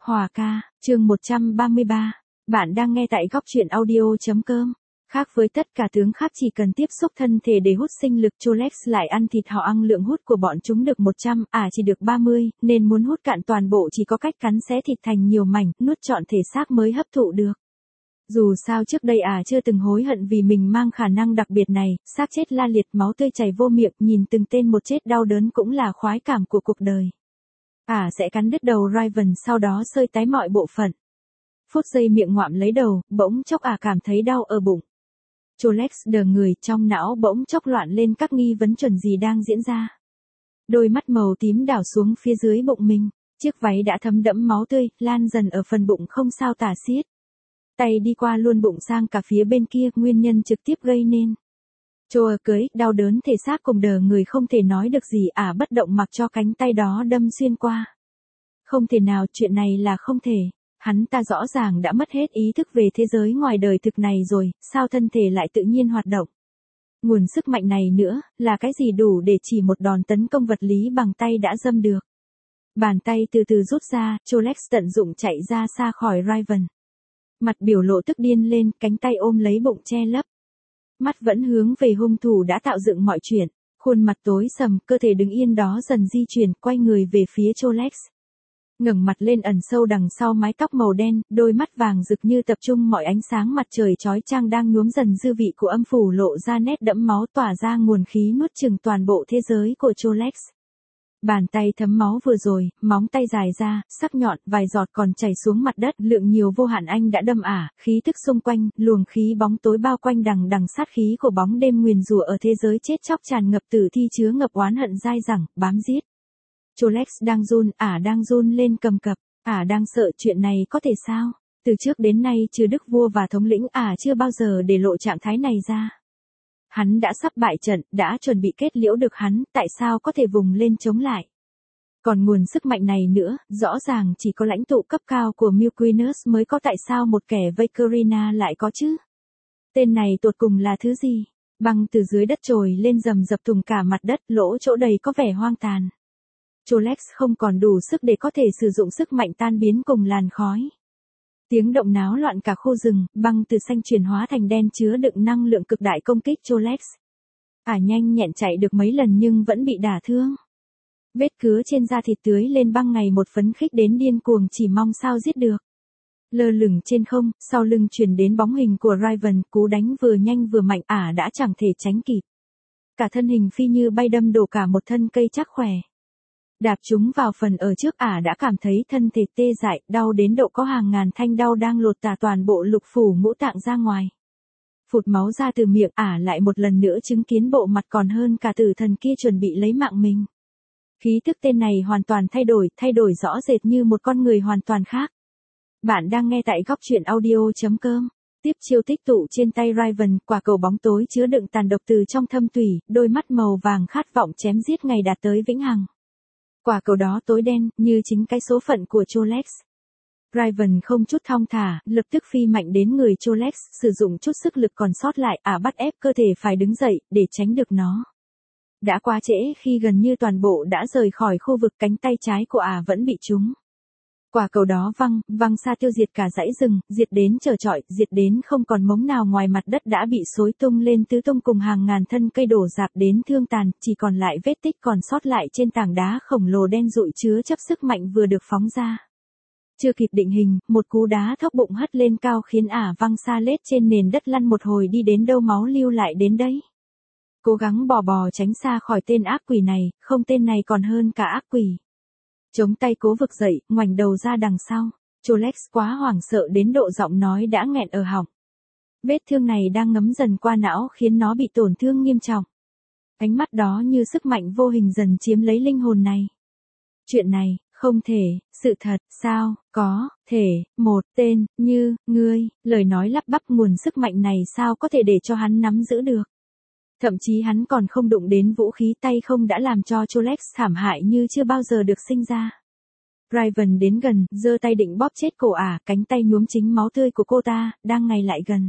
Hòa ca, chương 133. Bạn đang nghe tại góc truyện audio.com. Khác với tất cả tướng khác chỉ cần tiếp xúc thân thể để hút sinh lực, Cholex lại ăn thịt họ ăn lượng hút của bọn chúng được 100, chỉ được 30, nên muốn hút cạn toàn bộ chỉ có cách cắn xé thịt thành nhiều mảnh, nuốt trọn thể xác mới hấp thụ được. Dù sao trước đây chưa từng hối hận vì mình mang khả năng đặc biệt này, xác chết la liệt máu tươi chảy vô miệng, nhìn từng tên một chết đau đớn cũng là khoái cảm của cuộc đời. Sẽ cắn đứt đầu Raven sau đó xơi tái mọi bộ phận. Phút giây miệng ngoạm lấy đầu, bỗng chốc cảm thấy đau ở bụng. Cholex đờ người, trong não bỗng chốc loạn lên các nghi vấn chuẩn gì đang diễn ra. Đôi mắt màu tím đảo xuống phía dưới bụng mình, chiếc váy đã thấm đẫm máu tươi, lan dần ở phần bụng không sao tả xiết. Tay đi qua luôn bụng sang cả phía bên kia, nguyên nhân trực tiếp gây nên. Choa cưới, đau đớn thể xác cùng đờ người không thể nói được gì, bất động mặc cho cánh tay đó đâm xuyên qua. Không thể nào, chuyện này là không thể. Hắn ta rõ ràng đã mất hết ý thức về thế giới ngoài đời thực này rồi, sao thân thể lại tự nhiên hoạt động? Nguồn sức mạnh này nữa, là cái gì đủ để chỉ một đòn tấn công vật lý bằng tay đã dâm được? Bàn tay từ từ rút ra, Cholex tận dụng chạy ra xa khỏi Raven. Mặt biểu lộ tức điên lên, cánh tay ôm lấy bụng che lấp. Mắt vẫn hướng về hung thủ đã tạo dựng mọi chuyện, khuôn mặt tối sầm, cơ thể đứng yên đó dần di chuyển, quay người về phía Cholex. Ngẩng mặt lên ẩn sâu đằng sau mái tóc màu đen, đôi mắt vàng rực như tập trung mọi ánh sáng mặt trời chói chang đang nhuốm dần dư vị của âm phủ, lộ ra nét đẫm máu, tỏa ra nguồn khí nuốt chửng toàn bộ thế giới của Cholex. Bàn tay thấm máu vừa rồi, móng tay dài ra, sắc nhọn, vài giọt còn chảy xuống mặt đất, lượng nhiều vô hạn anh đã đâm khí tức xung quanh, luồng khí bóng tối bao quanh đằng sát khí của bóng đêm nguyền rủa ở thế giới chết chóc tràn ngập tử thi chứa ngập oán hận dai dẳng, bám giết. Cholex đang run, đang run lên cầm cập, đang sợ chuyện này có thể sao? Từ trước đến nay trừ đức vua và thống lĩnh chưa bao giờ để lộ trạng thái này ra. Hắn đã sắp bại trận, đã chuẩn bị kết liễu được hắn, tại sao có thể vùng lên chống lại? Còn nguồn sức mạnh này nữa, rõ ràng chỉ có lãnh tụ cấp cao của Milquinus mới có, tại sao một kẻ vây Corina lại có chứ? Tên này tột cùng là thứ gì? Băng từ dưới đất trồi lên rầm rập thùng cả mặt đất, lỗ chỗ đầy có vẻ hoang tàn. Cholex không còn đủ sức để có thể sử dụng sức mạnh tan biến cùng làn khói. Tiếng động náo loạn cả khu rừng, băng từ xanh chuyển hóa thành đen chứa đựng năng lượng cực đại công kích Cholex. Nhanh nhẹn chạy được mấy lần nhưng vẫn bị đả thương. Vết cứa trên da thịt tưới lên, băng ngày một phấn khích đến điên cuồng, chỉ mong sao giết được. Lơ lửng trên không, sau lưng truyền đến bóng hình của Raven, cú đánh vừa nhanh vừa mạnh, đã chẳng thể tránh kịp. Cả thân hình phi như bay đâm đổ cả một thân cây chắc khỏe. Đạp chúng vào phần ở trước, đã cảm thấy thân thể tê dại, đau đến độ có hàng ngàn thanh đau đang lột tả toàn bộ lục phủ ngũ tạng ra ngoài. Phụt máu ra từ miệng, lại một lần nữa chứng kiến bộ mặt còn hơn cả tử thần kia chuẩn bị lấy mạng mình. Khí thức tên này hoàn toàn thay đổi rõ rệt như một con người hoàn toàn khác. Bạn đang nghe tại góc truyện audio.com. Tiếp chiêu tích tụ trên tay Raven, quả cầu bóng tối chứa đựng tàn độc từ trong thâm tủy, đôi mắt màu vàng khát vọng chém giết ngày đạt tới vĩnh hằng. Quả cầu đó tối đen, như chính cái số phận của Cholex. Raven không chút thong thả, lập tức phi mạnh đến người Cholex, sử dụng chút sức lực còn sót lại, bắt ép cơ thể phải đứng dậy, để tránh được nó. Đã quá trễ khi gần như toàn bộ đã rời khỏi khu vực, cánh tay trái của vẫn bị trúng. Quả cầu đó văng xa tiêu diệt cả dãy rừng, diệt đến trở trọi, diệt đến không còn mống nào ngoài mặt đất đã bị xối tung lên tứ tung cùng hàng ngàn thân cây đổ rạp đến thương tàn, chỉ còn lại vết tích còn sót lại trên tảng đá khổng lồ đen dụi chứa chấp sức mạnh vừa được phóng ra. Chưa kịp định hình, một cú đá thóc bụng hất lên cao khiến văng xa lết trên nền đất lăn một hồi, đi đến đâu máu lưu lại đến đấy. Cố gắng bò tránh xa khỏi tên ác quỷ này, không, tên này còn hơn cả ác quỷ. Chống tay cố vực dậy, ngoảnh đầu ra đằng sau. Cholex quá hoảng sợ đến độ giọng nói đã nghẹn ở họng. Vết thương này đang ngấm dần qua não khiến nó bị tổn thương nghiêm trọng. Ánh mắt đó như sức mạnh vô hình dần chiếm lấy linh hồn này. Chuyện này, không thể, sự thật, sao, có, thể, một tên, như, ngươi, lời nói lắp bắp, nguồn sức mạnh này sao có thể để cho hắn nắm giữ được. Thậm chí hắn còn không đụng đến vũ khí, tay không đã làm cho Cholex thảm hại như chưa bao giờ được sinh ra. Raven đến gần, giơ tay định bóp chết cổ cánh tay nhuốm chính máu tươi của cô ta, đang ngày lại gần.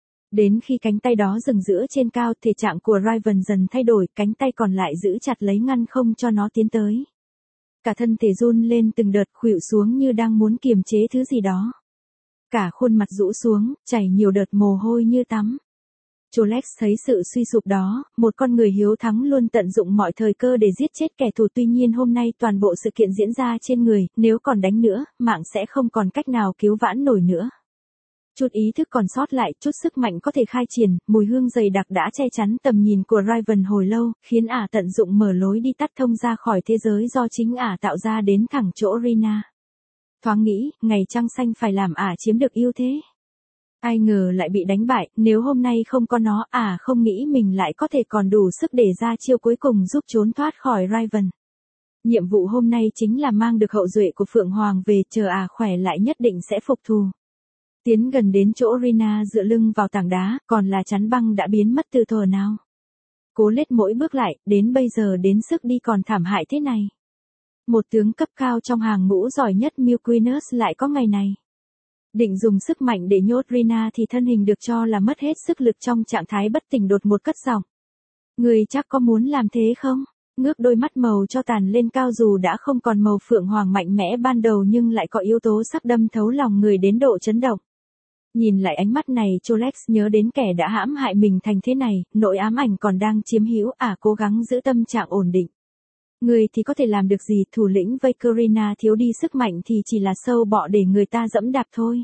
Đến khi cánh tay đó dừng giữa trên cao, thể trạng của Raven dần thay đổi, cánh tay còn lại giữ chặt lấy ngăn không cho nó tiến tới. Cả thân thể run lên từng đợt, khuỵu xuống như đang muốn kiềm chế thứ gì đó. Cả khuôn mặt rũ xuống, chảy nhiều đợt mồ hôi như tắm. Cholex thấy sự suy sụp đó, một con người hiếu thắng luôn tận dụng mọi thời cơ để giết chết kẻ thù, tuy nhiên hôm nay toàn bộ sự kiện diễn ra trên người, nếu còn đánh nữa, mạng sẽ không còn cách nào cứu vãn nổi nữa. Chút ý thức còn sót lại, chút sức mạnh có thể khai triển, mùi hương dày đặc đã che chắn tầm nhìn của Raven hồi lâu, khiến ả tận dụng mở lối đi tắt thông ra khỏi thế giới do chính ả tạo ra đến thẳng chỗ Rina. Thoáng nghĩ, ngày trăng xanh phải làm ả chiếm được ưu thế. Ai ngờ lại bị đánh bại, nếu hôm nay không có nó, ả không nghĩ mình lại có thể còn đủ sức để ra chiêu cuối cùng giúp trốn thoát khỏi Raven. Nhiệm vụ hôm nay chính là mang được hậu duệ của Phượng Hoàng về, chờ ả khỏe lại nhất định sẽ phục thù. Tiến gần đến chỗ Rina dựa lưng vào tảng đá, còn là chắn băng đã biến mất từ thuở nào. Cố lết mỗi bước lại, đến bây giờ đến sức đi còn thảm hại thế này. Một tướng cấp cao trong hàng ngũ giỏi nhất Milquinus lại có ngày này. Định dùng sức mạnh để nhốt Rina thì thân hình được cho là mất hết sức lực, trong trạng thái bất tỉnh đột một cất giọng. Người chắc có muốn làm thế không? Ngước đôi mắt màu cho tàn lên cao, dù đã không còn màu phượng hoàng mạnh mẽ ban đầu nhưng lại có yếu tố sắc đâm thấu lòng người đến độ chấn động. Nhìn lại ánh mắt này, Cholex nhớ đến kẻ đã hãm hại mình thành thế này, nỗi ám ảnh còn đang chiếm hữu, cố gắng giữ tâm trạng ổn định. Người thì có thể làm được gì, thủ lĩnh Vakerina thiếu đi sức mạnh thì chỉ là sâu bọ để người ta dẫm đạp thôi.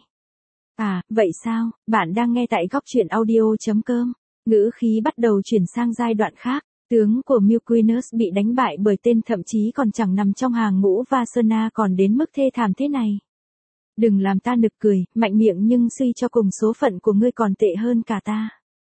Vậy sao, bạn đang nghe tại góc truyện audio.com. Ngữ khí bắt đầu chuyển sang giai đoạn khác. Tướng của Milquinus bị đánh bại bởi tên thậm chí còn chẳng nằm trong hàng ngũ Vasena còn đến mức thê thảm thế này. Đừng làm ta nực cười, mạnh miệng nhưng suy cho cùng số phận của ngươi còn tệ hơn cả ta.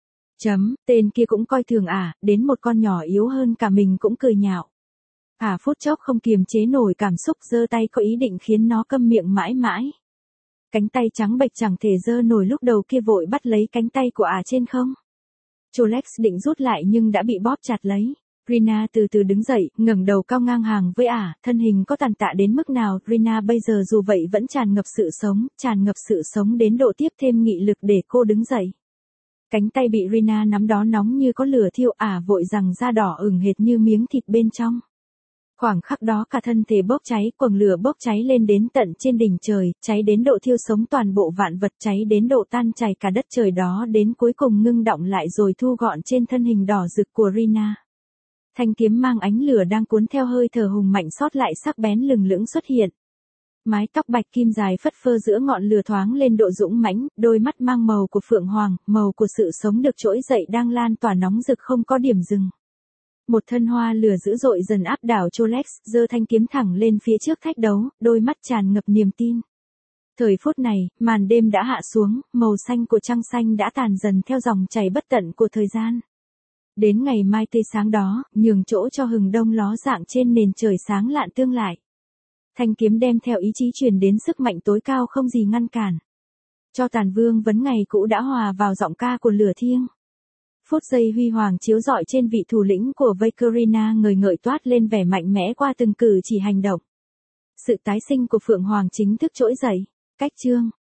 Tên kia cũng coi thường đến một con nhỏ yếu hơn cả mình cũng cười nhạo. Phút chốc không kiềm chế nổi cảm xúc, giơ tay có ý định khiến nó câm miệng mãi mãi. Cánh tay trắng bệch chẳng thể giơ nổi lúc đầu kia vội bắt lấy cánh tay của trên không. Cholex định rút lại nhưng đã bị bóp chặt lấy. Rina từ từ đứng dậy, ngẩng đầu cao ngang hàng với thân hình có tàn tạ đến mức nào, Rina bây giờ dù vậy vẫn tràn ngập sự sống đến độ tiếp thêm nghị lực để cô đứng dậy. Cánh tay bị Rina nắm đó nóng như có lửa thiêu, vội rằng da đỏ ửng hệt như miếng thịt bên trong. Khoảng khắc đó cả thân thể bốc cháy, quầng lửa bốc cháy lên đến tận trên đỉnh trời, cháy đến độ thiêu sống toàn bộ vạn vật, cháy đến độ tan chảy cả đất trời đó, đến cuối cùng ngưng đọng lại rồi thu gọn trên thân hình đỏ rực của Rina. Thanh kiếm mang ánh lửa đang cuốn theo hơi thở hùng mạnh sót lại sắc bén lừng lững xuất hiện. Mái tóc bạch kim dài phất phơ giữa ngọn lửa thoáng lên độ dũng mãnh, đôi mắt mang màu của phượng hoàng, màu của sự sống được trỗi dậy đang lan tỏa nóng rực không có điểm dừng. Một thân hoa lửa dữ dội dần áp đảo Cholex, giơ thanh kiếm thẳng lên phía trước thách đấu, đôi mắt tràn ngập niềm tin. Thời phút này, màn đêm đã hạ xuống, màu xanh của trăng xanh đã tàn dần theo dòng chảy bất tận của thời gian. Đến ngày mai tươi sáng đó, nhường chỗ cho hừng đông ló dạng trên nền trời sáng lạn tương lại. Thanh kiếm đem theo ý chí truyền đến sức mạnh tối cao không gì ngăn cản. Cho tàn vương vấn ngày cũ đã hòa vào giọng ca của lửa thiêng. Phút giây huy hoàng chiếu rọi trên vị thủ lĩnh của Vakerina, người ngợi toát lên vẻ mạnh mẽ qua từng cử chỉ hành động. Sự tái sinh của Phượng Hoàng chính thức trỗi dậy. Cách chương